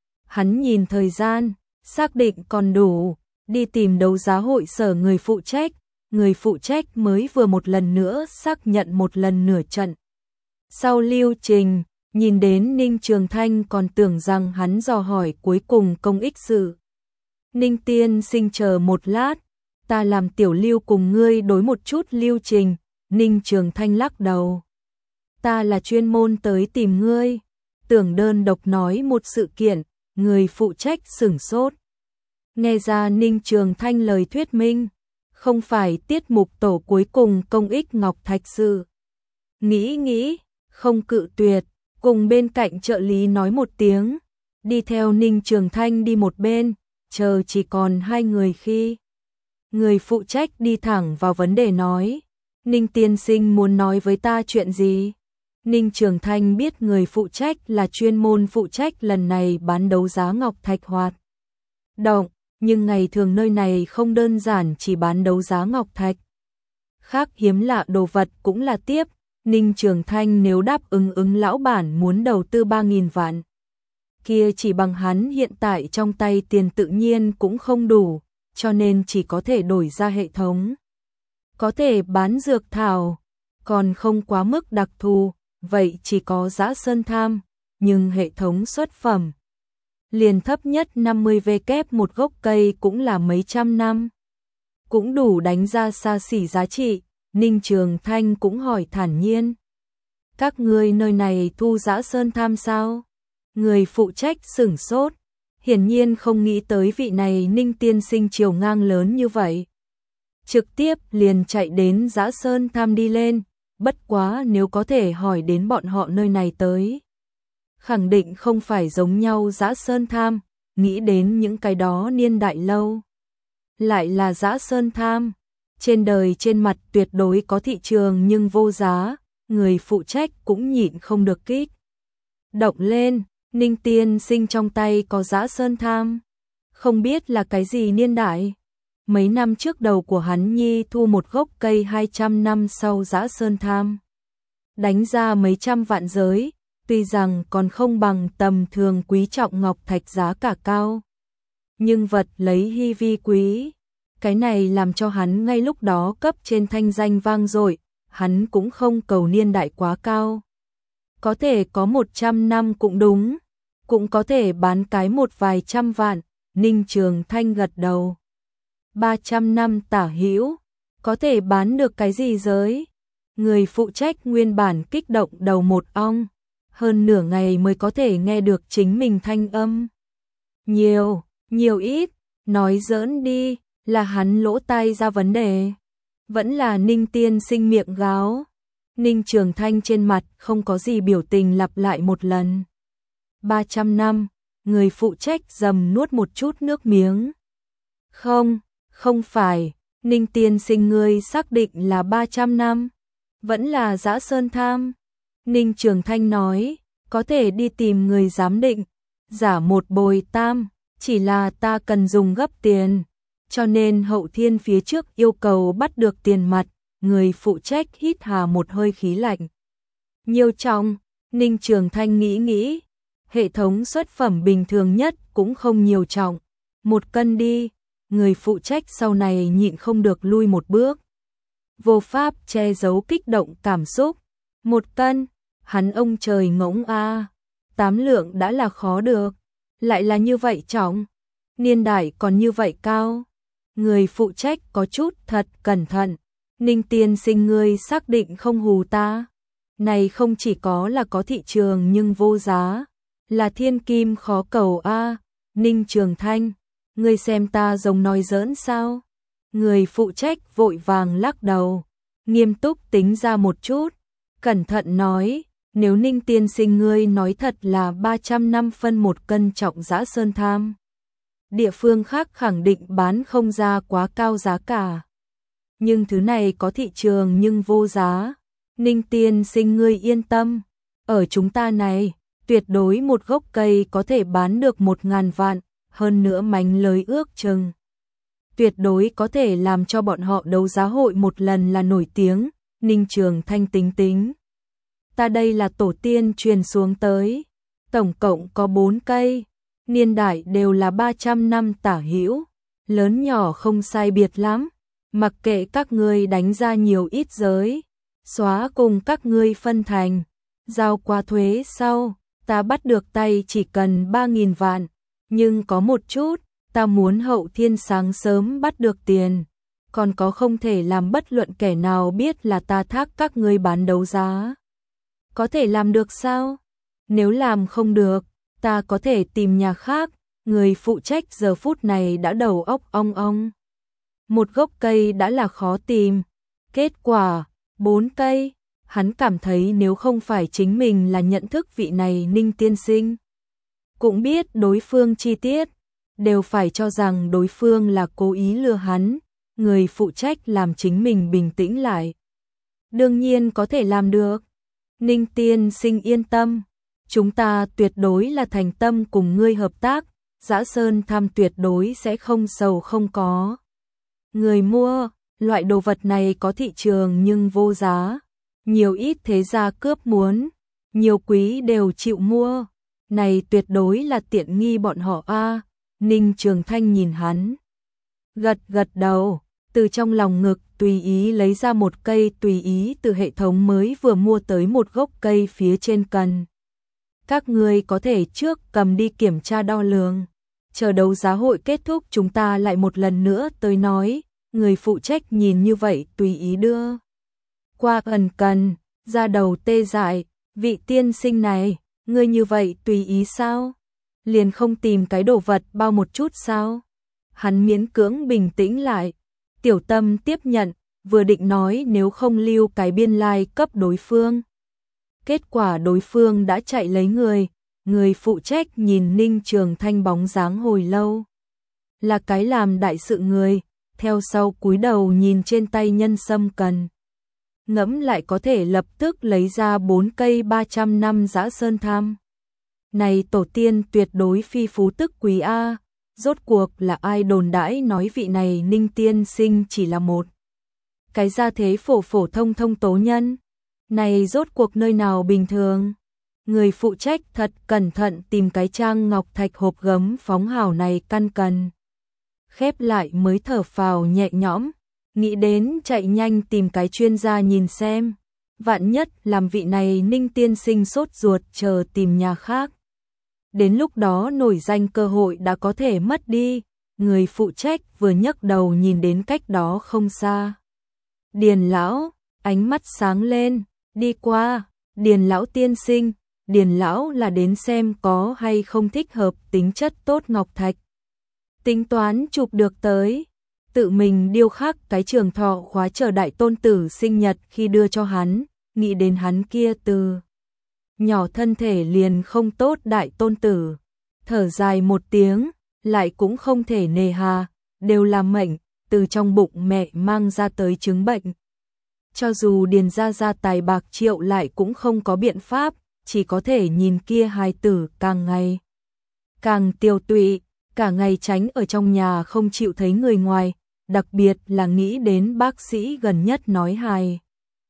S1: Hắn nhìn thời gian, xác định còn đủ, đi tìm đấu giá hội sở người phụ trách, người phụ trách mới vừa một lần nữa xác nhận một lần nửa trận. Sau lưu trình, nhìn đến Ninh Trường Thanh còn tưởng rằng hắn dò hỏi cuối cùng công ích sự. Ninh tiên sinh chờ một lát, ta làm tiểu lưu cùng ngươi đối một chút lưu trình. Ninh Trường Thanh lắc đầu. Ta là chuyên môn tới tìm ngươi, tưởng đơn độc nói một sự kiện, người phụ trách sửng sốt. Nghe ra Ninh Trường Thanh lời thuyết minh, không phải tiết mục tổ cuối cùng công ích Ngọc Thạch sự. Nghĩ nghĩ, không cự tuyệt, cùng bên cạnh trợ lý nói một tiếng, đi theo Ninh Trường Thanh đi một bên, chờ chỉ còn hai người khi. Người phụ trách đi thẳng vào vấn đề nói, Ninh tiên sinh muốn nói với ta chuyện gì? Ninh Trường Thanh biết người phụ trách là chuyên môn phụ trách lần này bán đấu giá Ngọc Thạch hoạt động, nhưng ngày thường nơi này không đơn giản chỉ bán đấu giá Ngọc Thạch. Khác hiếm lạ đồ vật cũng là tiếp, Ninh Trường Thanh nếu đáp ứng ứng lão bản muốn đầu tư ba nghìn vạn. Kia chỉ bằng hắn hiện tại trong tay tiền tự nhiên cũng không đủ, cho nên chỉ có thể đổi ra hệ thống. Có thể bán dược thảo, còn không quá mức đặc thù, vậy chỉ có Dã Sơn Tham, nhưng hệ thống xuất phẩm. Liền thấp nhất năm mươi vê kép một gốc cây cũng là mấy trăm năm. Cũng đủ đánh ra xa xỉ giá trị, Ninh Trường Thanh cũng hỏi thản nhiên. Các ngươi nơi này thu Dã Sơn Tham sao? Người phụ trách sửng sốt, hiển nhiên không nghĩ tới vị này Ninh tiên sinh chiều ngang lớn như vậy. Trực tiếp liền chạy đến Dã Sơn Tham đi lên, bất quá nếu có thể hỏi đến bọn họ nơi này tới. Khẳng định không phải giống nhau Dã Sơn Tham, nghĩ đến những cái đó niên đại lâu. Lại là Dã Sơn Tham, trên đời trên mặt tuyệt đối có thị trường nhưng vô giá, người phụ trách cũng nhịn không được kích. Động lên, Ninh tiên sinh trong tay có Dã Sơn Tham, không biết là cái gì niên đại. Mấy năm trước đầu của hắn nhi thu một gốc cây hai trăm năm sau Dã Sơn Tham. Đánh ra mấy trăm vạn giới, tuy rằng còn không bằng tầm thường quý trọng ngọc thạch giá cả cao. Nhưng vật lấy hy vi quý, cái này làm cho hắn ngay lúc đó cấp trên thanh danh vang dội, hắn cũng không cầu niên đại quá cao. Có thể có một trăm năm cũng đúng, cũng có thể bán cái một vài trăm vạn, Ninh Trường Thanh gật đầu. ba trăm năm tả hữu, có thể bán được cái gì giới? Người phụ trách nguyên bản kích động đầu một ong, hơn nửa ngày mới có thể nghe được chính mình thanh âm. Nhiều, nhiều ít, nói giỡn đi, là hắn lỗ tai ra vấn đề. Vẫn là Ninh tiên sinh miệng gáo. Ninh Trường Thanh trên mặt không có gì biểu tình lặp lại một lần. ba trăm năm, người phụ trách dầm nuốt một chút nước miếng. Không, không phải, Ninh tiên sinh ngươi xác định là ba trăm năm. Vẫn là Dã Sơn Tham. Ninh Trường Thanh nói, có thể đi tìm người giám định, giả một bồi tam, chỉ là ta cần dùng gấp tiền, cho nên hậu thiên phía trước yêu cầu bắt được tiền mặt, người phụ trách hít hà một hơi khí lạnh. Nhiều trọng, Ninh Trường Thanh nghĩ nghĩ, hệ thống xuất phẩm bình thường nhất cũng không nhiều trọng, một cân đi, người phụ trách sau này nhịn không được lui một bước. Vô pháp che giấu kích động cảm xúc, một cân, hắn ông trời ngỗng a, tám lượng đã là khó được, lại là như vậy trọng, niên đại còn như vậy cao. Người phụ trách có chút thật cẩn thận, Ninh tiên sinh ngươi xác định không hù ta, này không chỉ có là có thị trường nhưng vô giá, là thiên kim khó cầu a. Ninh Trường Thanh, ngươi xem ta giống nói giỡn sao? Người phụ trách vội vàng lắc đầu, nghiêm túc tính ra một chút, cẩn thận nói, nếu Ninh tiên sinh ngươi nói thật là ba trăm năm phân một cân trọng Dã Sơn Tham, địa phương khác khẳng định bán không ra quá cao giá cả. Nhưng thứ này có thị trường nhưng vô giá. Ninh tiên sinh ngươi yên tâm, ở chúng ta này, tuyệt đối một gốc cây có thể bán được một ngàn vạn, hơn nữa mánh lời ước chừng. Tuyệt đối có thể làm cho bọn họ đấu giá hội một lần là nổi tiếng, Ninh Trường Thanh tính tính. ta đây là tổ tiên truyền xuống tới, tổng cộng có bốn cây, niên đại đều là ba trăm năm tả hữu, lớn nhỏ không sai biệt lắm, mặc kệ các ngươi đánh ra nhiều ít giới, xóa cùng các ngươi phân thành, giao qua thuế sau, ta bắt được tay chỉ cần ba nghìn vạn, nhưng có một chút, ta muốn hậu thiên sáng sớm bắt được tiền, còn có không thể làm bất luận kẻ nào biết là ta thác các ngươi bán đấu giá. Có thể làm được sao? Nếu làm không được, ta có thể tìm nhà khác, người phụ trách giờ phút này đã đầu óc ong ong. Một gốc cây đã là khó tìm, kết quả, bốn cây, hắn cảm thấy nếu không phải chính mình là nhận thức vị này Ninh tiên sinh, cũng biết đối phương chi tiết, đều phải cho rằng đối phương là cố ý lừa hắn, người phụ trách làm chính mình bình tĩnh lại. Đương nhiên có thể làm được. Ninh tiên sinh yên tâm, chúng ta tuyệt đối là thành tâm cùng ngươi hợp tác, Dã Sơn Tham tuyệt đối sẽ không sầu không có người mua, loại đồ vật này có thị trường nhưng vô giá, nhiều ít thế gia cướp muốn, nhiều quý đều chịu mua, này tuyệt đối là tiện nghi bọn họ a. Ninh Trường Thanh nhìn hắn, gật gật đầu, từ trong lòng ngực tùy ý lấy ra một cây tùy ý từ hệ thống mới vừa mua tới một gốc cây phía trên cần. Các ngươi có thể trước cầm đi kiểm tra đo lường, chờ đấu giá hội kết thúc chúng ta lại một lần nữa tới nói, người phụ trách nhìn như vậy tùy ý đưa. Qua ẩn cần, ra đầu tê dại, vị tiên sinh này, ngươi như vậy tùy ý sao? Liền không tìm cái đồ vật bao một chút sao? Hắn miễn cưỡng bình tĩnh lại, tiểu tâm tiếp nhận, vừa định nói nếu không lưu cái biên lai like cấp đối phương. Kết quả đối phương đã chạy lấy người, người phụ trách nhìn Ninh Trường Thanh bóng dáng hồi lâu. Là cái làm đại sự người, theo sau cúi đầu nhìn trên tay nhân sâm cần. Ngẫm lại có thể lập tức lấy ra bốn cây ba trăm năm Dã Sơn Tham. Này tổ tiên tuyệt đối phi phú tức quý A, rốt cuộc là ai đồn đãi nói vị này Ninh tiên sinh chỉ là một cái gia thế phổ phổ thông thông tố nhân. Này rốt cuộc nơi nào bình thường. Người phụ trách thật cẩn thận tìm cái trang ngọc thạch hộp gấm phóng hảo này căn cần. Khép lại mới thở phào nhẹ nhõm, nghĩ đến chạy nhanh tìm cái chuyên gia nhìn xem. Vạn nhất làm vị này Ninh tiên sinh sốt ruột chờ tìm nhà khác. Đến lúc đó nổi danh cơ hội đã có thể mất đi, người phụ trách vừa nhấc đầu nhìn đến cách đó không xa. Điền lão, ánh mắt sáng lên, đi qua, Điền lão tiên sinh, Điền lão là đến xem có hay không thích hợp tính chất tốt ngọc thạch. Tính toán chụp được tới, tự mình điêu khắc cái trường thọ khóa chờ đại tôn tử sinh nhật khi đưa cho hắn, nghĩ đến hắn kia từ nhỏ thân thể liền không tốt đại tôn tử, thở dài một tiếng, lại cũng không thể nề hà, đều là mệnh, từ trong bụng mẹ mang ra tới chứng bệnh. Cho dù điền ra ra tài bạc triệu lại cũng không có biện pháp, chỉ có thể nhìn kia hài tử càng ngày càng tiêu tụy, cả ngày tránh ở trong nhà không chịu thấy người ngoài, đặc biệt là nghĩ đến bác sĩ gần nhất nói hài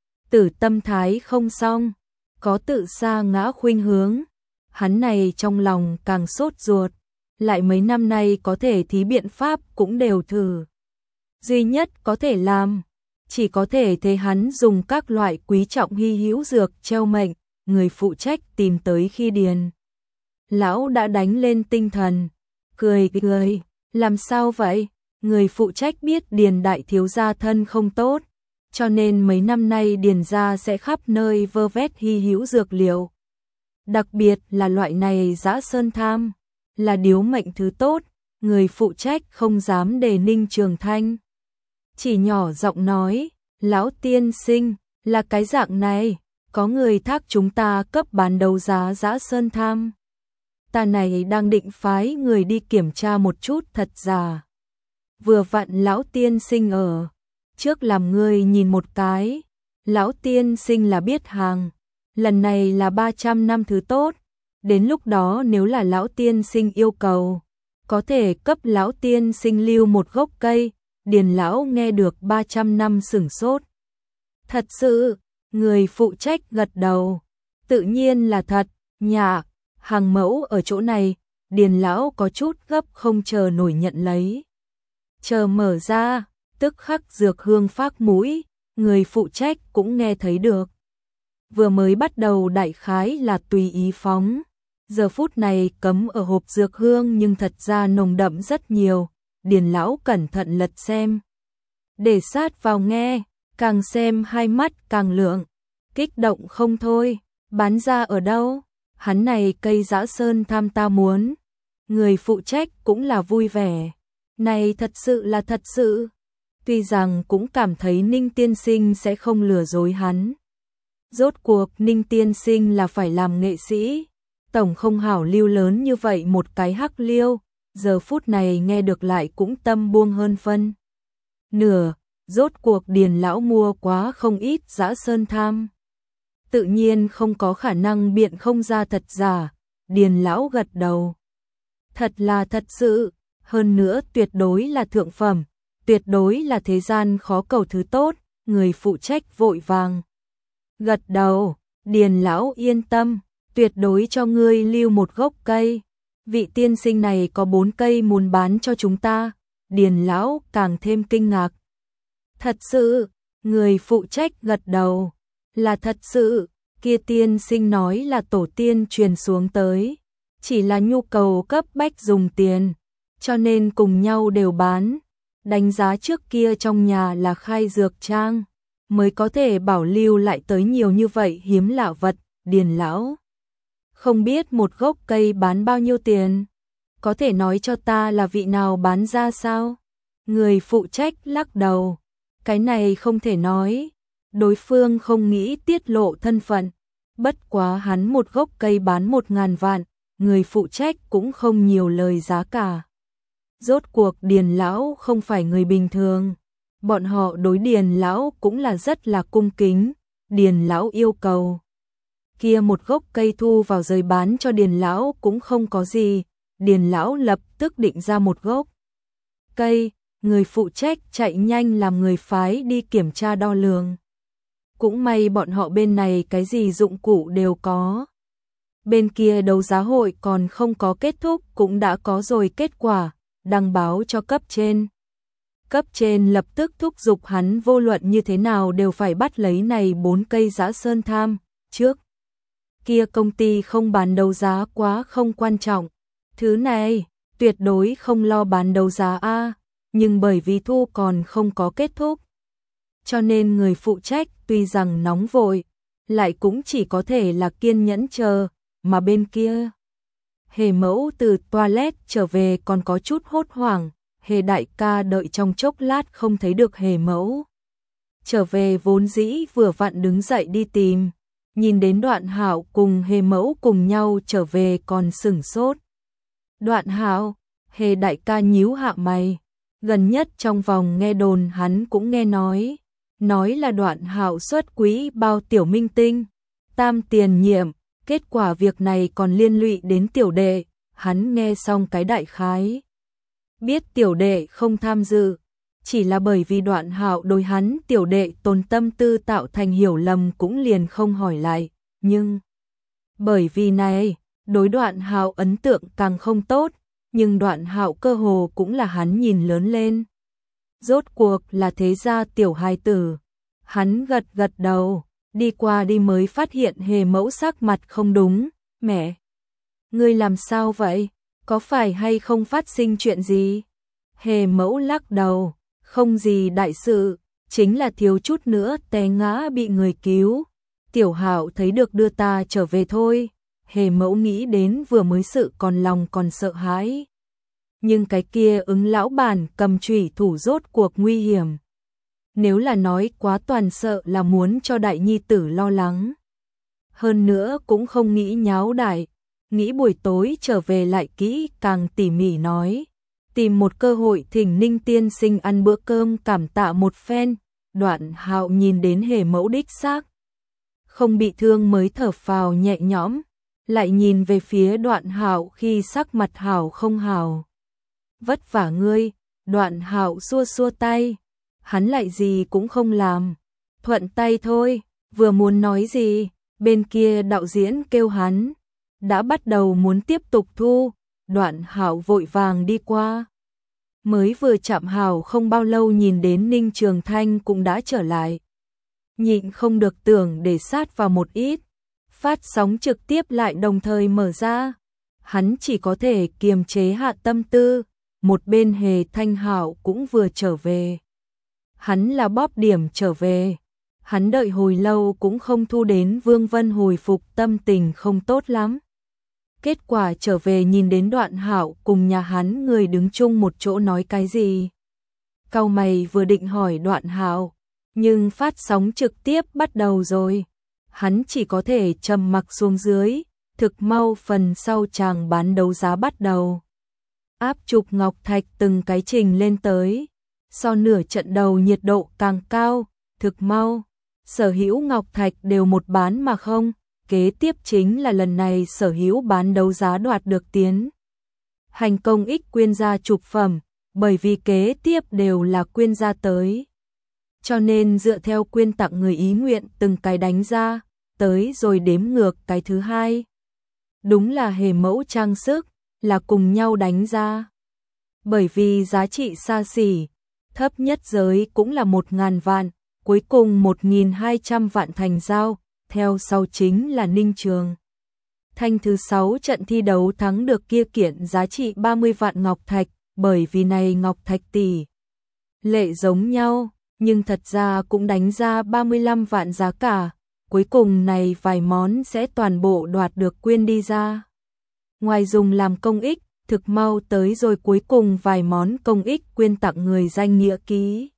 S1: tử tâm thái không xong, có tự sa ngã khuynh hướng, hắn này trong lòng càng sốt ruột, lại mấy năm nay có thể thí biện pháp cũng đều thử. Duy nhất có thể làm, chỉ có thể thấy hắn dùng các loại quý trọng hy hữu dược treo mệnh, người phụ trách tìm tới khi điền. Lão đã đánh lên tinh thần, cười cười, làm sao vậy? Người phụ trách biết điền đại thiếu gia thân không tốt, cho nên mấy năm nay điền gia sẽ khắp nơi vơ vét hy hữu dược liệu. Đặc biệt là loại này Dã Sơn Tham, là điếu mệnh thứ tốt, người phụ trách không dám đề Ninh Trường Thanh. Chỉ nhỏ giọng nói, lão tiên sinh, là cái dạng này, có người thác chúng ta cấp bán đấu giá Dã Sơn Tham. Ta này đang định phái người đi kiểm tra một chút thật giả. Vừa vặn lão tiên sinh ở, trước làm người nhìn một cái, lão tiên sinh là biết hàng, lần này là ba trăm năm thứ tốt, đến lúc đó nếu là lão tiên sinh yêu cầu, có thể cấp lão tiên sinh lưu một gốc cây. Điền lão nghe được ba trăm năm sửng sốt. Thật sự, người phụ trách gật đầu, Tự nhiên là thật, nhà, hàng mẫu ở chỗ này, Điền lão có chút gấp không chờ nổi nhận lấy. Chờ mở ra, tức khắc dược hương phác mũi, người phụ trách cũng nghe thấy được. Vừa mới bắt đầu đại khái là tùy ý phóng, giờ phút này cấm ở hộp dược hương nhưng thật ra nồng đậm rất nhiều, Điền lão cẩn thận lật xem. Để sát vào nghe, càng xem hai mắt càng lượng, kích động không thôi, bán ra ở đâu, hắn này cây dã sơn tham ta muốn. Người phụ trách cũng là vui vẻ, này thật sự là thật sự. Tuy rằng cũng cảm thấy Ninh tiên sinh sẽ không lừa dối hắn. Rốt cuộc Ninh tiên sinh là phải làm nghệ sĩ, tổng không hảo lưu lớn như vậy một cái hắc liêu, giờ phút này nghe được lại cũng tâm buông hơn phân. Nửa, rốt cuộc Điền lão mua quá không ít dã sơn tham. Tự nhiên không có khả năng biện không ra thật giả, Điền lão gật đầu. Thật là thật sự, hơn nữa tuyệt đối là thượng phẩm, tuyệt đối là thế gian khó cầu thứ tốt, người phụ trách vội vàng. Gật đầu, Điền lão yên tâm, tuyệt đối cho ngươi lưu một gốc cây. Vị tiên sinh này có bốn cây muốn bán cho chúng ta, Điền lão càng thêm kinh ngạc. Thật sự, người phụ trách gật đầu, là thật sự, kia tiên sinh nói là tổ tiên truyền xuống tới, chỉ là nhu cầu cấp bách dùng tiền, cho nên cùng nhau đều bán. Đánh giá trước kia trong nhà là khai dược trang, mới có thể bảo lưu lại tới nhiều như vậy hiếm lạ vật, Điền lão. Không biết một gốc cây bán bao nhiêu tiền, có thể nói cho ta là vị nào bán ra sao? Người phụ trách lắc đầu, cái này không thể nói, đối phương không nghĩ tiết lộ thân phận, bất quá hắn một gốc cây bán một ngàn vạn, người phụ trách cũng không nhiều lời giá cả. Rốt cuộc Điền lão không phải người bình thường, bọn họ đối Điền lão cũng là rất là cung kính, Điền lão yêu cầu. Kia một gốc cây thu vào rời bán cho Điền lão cũng không có gì, Điền lão lập tức định ra một gốc cây, người phụ trách chạy nhanh làm người phái đi kiểm tra đo lường. Cũng may bọn họ bên này cái gì dụng cụ đều có. Bên kia đấu giá hội còn không có kết thúc cũng đã có rồi kết quả, đăng báo cho cấp trên. Cấp trên lập tức thúc giục hắn vô luận như thế nào đều phải bắt lấy này bốn cây dã sơn tham, trước kia công ty không bán đấu giá quá không quan trọng, thứ này tuyệt đối không lo bán đấu giá a, nhưng bởi vì thu còn không có kết thúc, cho nên người phụ trách tuy rằng nóng vội, lại cũng chỉ có thể là kiên nhẫn chờ, mà bên kia Hề mẫu từ toilet trở về còn có chút hốt hoảng, Hề đại ca đợi trong chốc lát không thấy được Hề mẫu. Trở về vốn dĩ vừa vặn đứng dậy đi tìm, nhìn đến Đoạn Hạo cùng Hề mẫu cùng nhau trở về còn sửng sốt. Đoạn Hạo, Hề đại ca nhíu hạ mày, gần nhất trong vòng nghe đồn hắn cũng nghe nói, nói là Đoạn Hạo xuất quý bao tiểu minh tinh, tam tiền nhiệm. Kết quả việc này còn liên lụy đến tiểu đệ, hắn nghe xong cái đại khái. Biết tiểu đệ không tham dự, chỉ là bởi vì Đoạn Hạo đối hắn tiểu đệ tồn tâm tư tạo thành hiểu lầm cũng liền không hỏi lại, nhưng bởi vì này, đối Đoạn Hạo ấn tượng càng không tốt, nhưng Đoạn Hạo cơ hồ cũng là hắn nhìn lớn lên. Rốt cuộc là thế gia tiểu hài tử, hắn gật gật đầu. Đi qua đi mới phát hiện Hề mẫu sắc mặt không đúng, mẹ. Ngươi làm sao vậy? Có phải hay không phát sinh chuyện gì? Hề mẫu lắc đầu, không gì đại sự, chính là thiếu chút nữa té ngã bị người cứu. Tiểu Hạo thấy được đưa ta trở về thôi. Hề mẫu nghĩ đến vừa mới sự còn lòng còn sợ hãi. Nhưng cái kia ứng lão bản cầm chủy thủ rốt cuộc nguy hiểm. Nếu là nói quá toàn sợ là muốn cho đại nhi tử lo lắng. Hơn nữa cũng không nghĩ nháo đại, nghĩ buổi tối trở về lại kỹ càng tỉ mỉ nói. Tìm một cơ hội thỉnh Ninh tiên sinh ăn bữa cơm cảm tạ một phen, Đoạn Hạo nhìn đến Hề mẫu đích xác. Không bị thương mới thở phào nhẹ nhõm, lại nhìn về phía Đoạn Hạo khi sắc mặt hảo không hảo. Vất vả ngươi, Đoạn Hạo xua xua tay. Hắn lại gì cũng không làm, thuận tay thôi, vừa muốn nói gì, Bên kia đạo diễn kêu hắn, đã bắt đầu muốn tiếp tục thu, Đoạn Hạo vội vàng đi qua. Mới vừa chạm hào không bao lâu nhìn đến Ninh Trường Thanh cũng đã trở lại. Nhịn không được tưởng để sát vào một ít, phát sóng trực tiếp lại đồng thời mở ra. Hắn chỉ có thể kiềm chế hạ tâm tư, một bên Hề Thanh Hạo cũng vừa trở về. Hắn là bóp điểm trở về. Hắn đợi hồi lâu cũng không thu đến Vương Vân hồi phục, tâm tình không tốt lắm. Kết quả trở về nhìn đến Đoạn Hạo cùng nhà hắn người đứng chung một chỗ nói cái gì. Cau mày vừa định hỏi Đoạn Hạo, nhưng phát sóng trực tiếp bắt đầu rồi. Hắn chỉ có thể trầm mặc xuống dưới, thực mau phần sau chàng bán đấu giá bắt đầu. Áp chụp ngọc thạch từng cái trình lên tới, so nửa trận đầu nhiệt độ càng cao, thực mau. Sở hữu ngọc thạch đều một bán mà không, kế tiếp chính là lần này sở hữu bán đấu giá đoạt được tiến. Hành công ích quyên gia chụp phẩm, bởi vì kế tiếp đều là quyên gia tới. Cho nên dựa theo quyên tặng người ý nguyện từng cái đánh ra, tới rồi đếm ngược cái thứ hai. Đúng là Hề mẫu trang sức, là cùng nhau đánh ra. Bởi vì giá trị xa xỉ, thấp nhất giới cũng là một ngàn vạn. Cuối cùng một nghìn hai trăm vạn thành giao, theo sau chính là Ninh Trường Thanh thứ sáu trận thi đấu thắng được kia kiện giá trị ba mươi vạn ngọc thạch, bởi vì này ngọc thạch tỷ lệ giống nhau, nhưng thật ra cũng đánh ra ba mươi lăm vạn giá cả, cuối cùng này vài món sẽ toàn bộ đoạt được quyên đi ra. Ngoài dùng làm công ích, thực mau tới rồi cuối cùng vài món công ích quyên tặng người danh nghĩa ký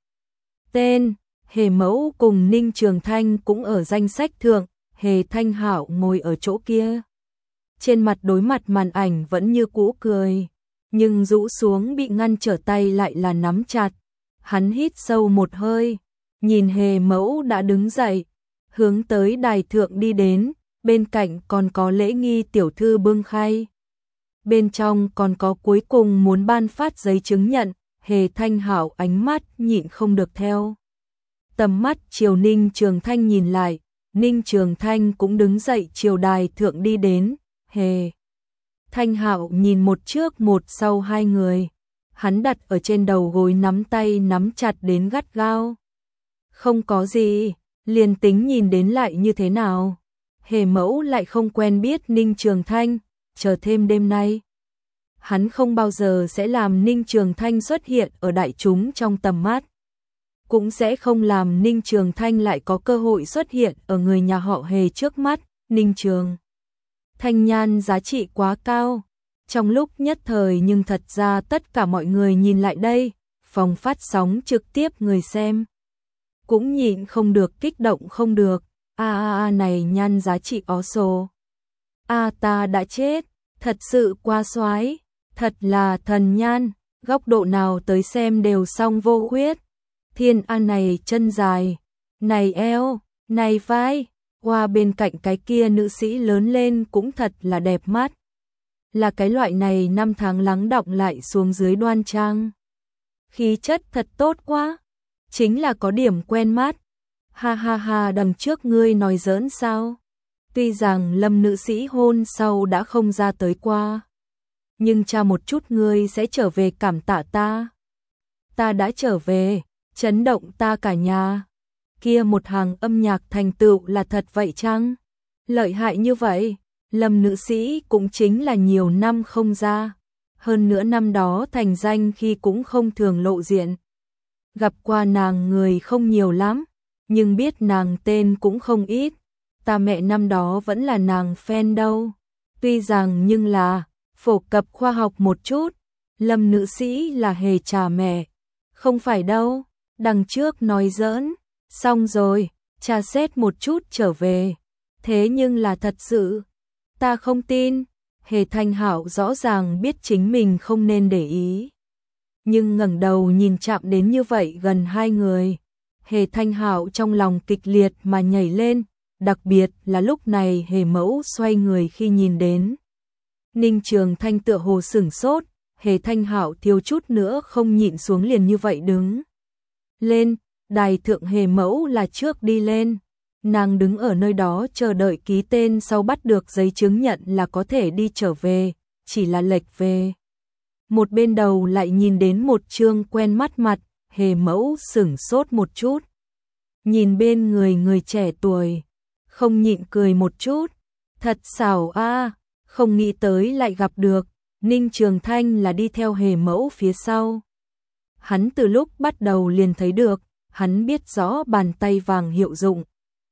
S1: tên. Hề mẫu cùng Ninh Trường Thanh cũng ở danh sách thượng, Hề Thanh Hạo ngồi ở chỗ kia. Trên mặt đối mặt màn ảnh vẫn như cũ cười, nhưng rũ xuống bị ngăn trở tay lại là nắm chặt. Hắn hít sâu một hơi, nhìn Hề mẫu đã đứng dậy, hướng tới đài thượng đi đến, bên cạnh còn có lễ nghi tiểu thư bưng khay. Bên trong còn có cuối cùng muốn ban phát giấy chứng nhận, Hề Thanh Hạo ánh mắt nhịn không được theo. Tầm mắt chiều Ninh Trường Thanh nhìn lại, Ninh Trường Thanh cũng đứng dậy chiều đài thượng đi đến. Hề Thanh Hạo nhìn một trước một sau hai người, hắn đặt ở trên đầu gối nắm tay nắm chặt đến gắt gao. Không có gì, liền tính nhìn đến lại như thế nào. Hề mẫu lại không quen biết Ninh Trường Thanh, chờ thêm đêm nay. Hắn không bao giờ sẽ làm Ninh Trường Thanh xuất hiện ở đại chúng trong tầm mắt. Cũng sẽ không làm Ninh Trường Thanh lại có cơ hội xuất hiện ở người nhà họ Hề trước mắt. Ninh Trường Thanh nhan giá trị quá cao. Trong lúc nhất thời nhưng thật ra tất cả mọi người nhìn lại đây, phòng phát sóng trực tiếp người xem cũng nhịn không được kích động không được. A a a này nhan giá trị ó sồ. A ta đã chết, thật sự quá soái, thật là thần nhan, góc độ nào tới xem đều song vô khuyết. Thiên an này chân dài, này eo, này vai, qua bên cạnh cái kia nữ sĩ lớn lên cũng thật là đẹp mắt. Là cái loại này năm tháng lắng đọng lại xuống dưới đoan trang. Khí chất thật tốt quá, chính là có điểm quen mắt. Ha ha ha, đằng trước ngươi nói giỡn sao? Tuy rằng Lâm nữ sĩ hôn sau đã không ra tới qua, nhưng cha một chút ngươi sẽ trở về cảm tạ ta. Ta đã trở về, chấn động ta cả nhà. Kia một hàng âm nhạc thành tựu là thật vậy chăng? Lợi hại như vậy, Lâm nữ sĩ cũng chính là nhiều năm không ra. Hơn nữa năm đó thành danh khi cũng không thường lộ diện. Gặp qua nàng người không nhiều lắm, nhưng biết nàng tên cũng không ít. Ta mẹ năm đó vẫn là nàng fan đâu. Tuy rằng nhưng là, phổ cập khoa học một chút, Lâm nữ sĩ là Hề trà mẹ. Không phải đâu, đằng trước nói giỡn, xong rồi, tra xét một chút trở về. Thế nhưng là thật sự, ta không tin. Hề Thanh Hạo rõ ràng biết chính mình không nên để ý, nhưng ngẩng đầu nhìn chạm đến như vậy gần hai người, Hề Thanh Hạo trong lòng kịch liệt mà nhảy lên, đặc biệt là lúc này Hề mẫu xoay người khi nhìn đến Ninh Trường Thanh tựa hồ sửng sốt. Hề Thanh Hạo thiếu chút nữa không nhịn xuống liền như vậy đứng lên. Đài thượng Hề mẫu là trước đi lên, Nàng đứng ở nơi đó chờ đợi ký tên, sau bắt được giấy chứng nhận là có thể đi trở về, chỉ là lệch về. Một bên đầu lại nhìn đến một trương quen mắt mặt, Hề Mẫu sửng sốt một chút. Nhìn bên người người trẻ tuổi, không nhịn cười một chút, thật xảo a, không nghĩ tới lại gặp được. Ninh Trường Thanh là đi theo Hề Mẫu phía sau. Hắn từ lúc bắt đầu liền thấy được, hắn biết rõ bàn tay vàng hiệu dụng.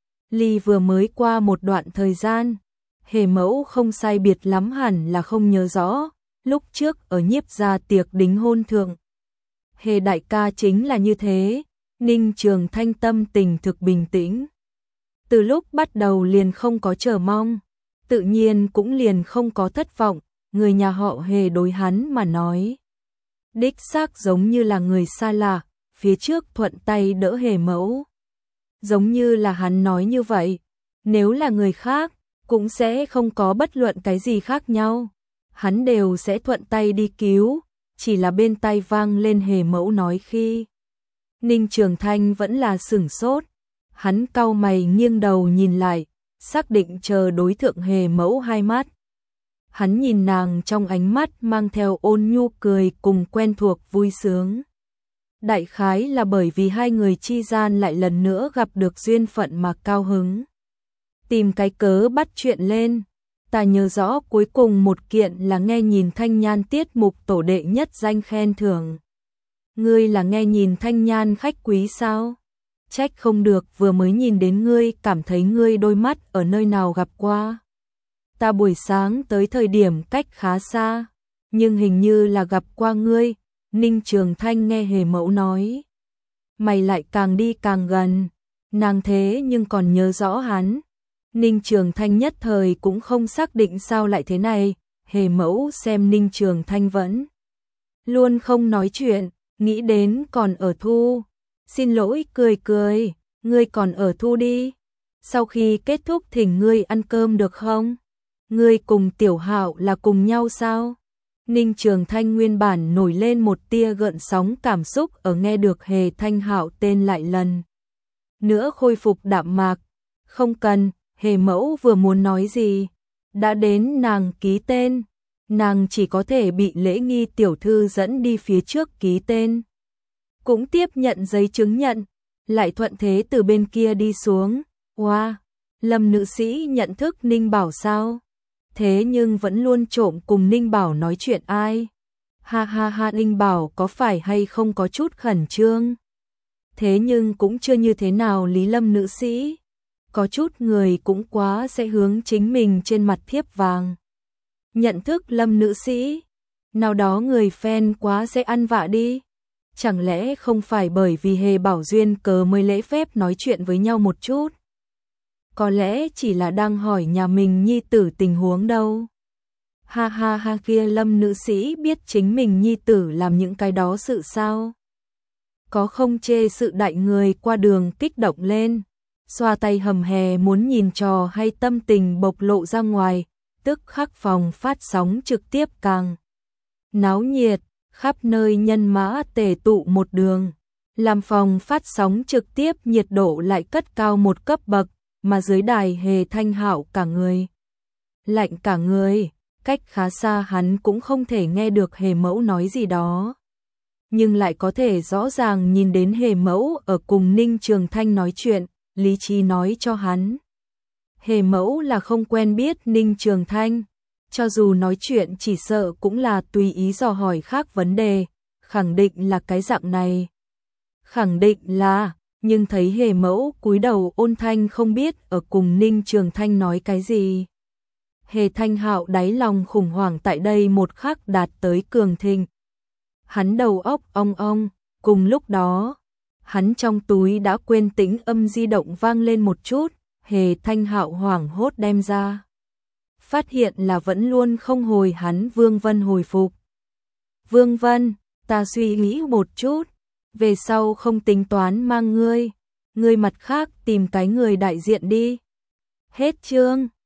S1: Ly vừa mới qua một đoạn thời gian, Hề Mẫu không sai biệt lắm hẳn là không nhớ rõ, lúc trước ở Nhiếp gia tiệc đính hôn thượng. Hề đại ca chính là như thế, Ninh Trường Thanh tâm tình thực bình tĩnh. Từ lúc bắt đầu liền không có chờ mong, tự nhiên cũng liền không có thất vọng, người nhà họ Hề đối hắn mà nói. Đích xác giống như là người xa lạ, phía trước thuận tay đỡ Hề Mẫu. Giống như là hắn nói như vậy, nếu là người khác, cũng sẽ không có bất luận cái gì khác nhau. Hắn đều sẽ thuận tay đi cứu, chỉ là bên tai vang lên Hề Mẫu nói khi. Ninh Trường Thanh vẫn là sửng sốt, hắn cau mày nghiêng đầu nhìn lại, xác định chờ đối thượng Hề Mẫu hai mắt. Hắn nhìn nàng trong ánh mắt mang theo ôn nhu cười cùng quen thuộc vui sướng. Đại khái là bởi vì hai người chi gian lại lần nữa gặp được duyên phận mà cao hứng. Tìm cái cớ bắt chuyện lên. Ta nhớ rõ cuối cùng một kiện là nghe nhìn Thanh Nhan tiết mục tổ đệ nhất danh khen thưởng. Ngươi là nghe nhìn Thanh Nhan khách quý sao? Trách không được, vừa mới nhìn đến ngươi cảm thấy ngươi đôi mắt ở nơi nào gặp qua. Ta buổi sáng tới thời điểm cách khá xa, nhưng hình như là gặp qua ngươi. Ninh Trường Thanh nghe Hề Mẫu nói. Mày lại càng đi càng gần, nàng thế nhưng còn nhớ rõ hắn. Ninh Trường Thanh nhất thời cũng không xác định sao lại thế này. Hề Mẫu xem Ninh Trường Thanh vẫn luôn không nói chuyện, nghĩ đến còn ở thu. Xin lỗi cười cười, ngươi còn ở thu đi. Sau khi kết thúc thỉnh ngươi ăn cơm được không? Ngươi cùng Tiểu Hạo là cùng nhau sao? Ninh Trường Thanh nguyên bản nổi lên một tia gợn sóng cảm xúc ở nghe được Hề Thanh Hạo tên lại lần nữa khôi phục đạm mạc. Không cần, Hề Mẫu vừa muốn nói gì, đã đến nàng ký tên, nàng chỉ có thể bị Lễ Nghi tiểu thư dẫn đi phía trước ký tên. Cũng tiếp nhận giấy chứng nhận, lại thuận thế từ bên kia đi xuống. Wow, Lâm nữ sĩ nhận thức Ninh Bảo sao? Thế nhưng vẫn luôn trộm cùng Ninh Bảo nói chuyện ai? Ha ha ha, Ninh Bảo có phải hay không có chút khẩn trương? Thế nhưng cũng chưa như thế nào Lý Lâm nữ sĩ. Có chút người cũng quá sẽ hướng chính mình trên mặt thiếp vàng. Nhận thức Lâm nữ sĩ, nào đó người fan quá sẽ ăn vạ đi. Chẳng lẽ không phải bởi vì Hề Bảo duyên cớ mới lễ phép nói chuyện với nhau một chút? Có lẽ chỉ là đang hỏi nhà mình nhi tử tình huống đâu. Ha ha ha, kia Lâm nữ sĩ biết chính mình nhi tử làm những cái đó sự sao? Có không chê sự đại người qua đường kích động lên, xoa tay hầm hè muốn nhìn trò hay tâm tình bộc lộ ra ngoài, tức khắc phòng phát sóng trực tiếp càng náo nhiệt, khắp nơi nhân mã tề tụ một đường, làm phòng phát sóng trực tiếp nhiệt độ lại cất cao một cấp bậc, mà dưới đài Hề Thanh Hạo cả người lạnh cả người, cách khá xa hắn cũng không thể nghe được Hề Mẫu nói gì đó, nhưng lại có thể rõ ràng nhìn đến Hề Mẫu ở cùng Ninh Trường Thanh nói chuyện. Lý trí nói cho hắn, Hề Mẫu là không quen biết Ninh Trường Thanh, cho dù nói chuyện chỉ sợ cũng là tùy ý dò hỏi khác vấn đề, khẳng định là cái dạng này. Khẳng định là, nhưng thấy Hề Mẫu cúi đầu ôn thanh không biết ở cùng Ninh Trường Thanh nói cái gì. Hề Thanh Hạo đáy lòng khủng hoảng tại đây một khắc đạt tới cường thịnh. Hắn đầu óc ong ong, cùng lúc đó, hắn trong túi đã quên tĩnh âm di động vang lên một chút, Hề Thanh Hạo hoảng hốt đem ra. Phát hiện là vẫn luôn không hồi hắn Vương Vân hồi phục. Vương Vân, ta suy nghĩ một chút, về sau không tính toán mang ngươi, ngươi mặt khác tìm cái người đại diện đi. Hết chương.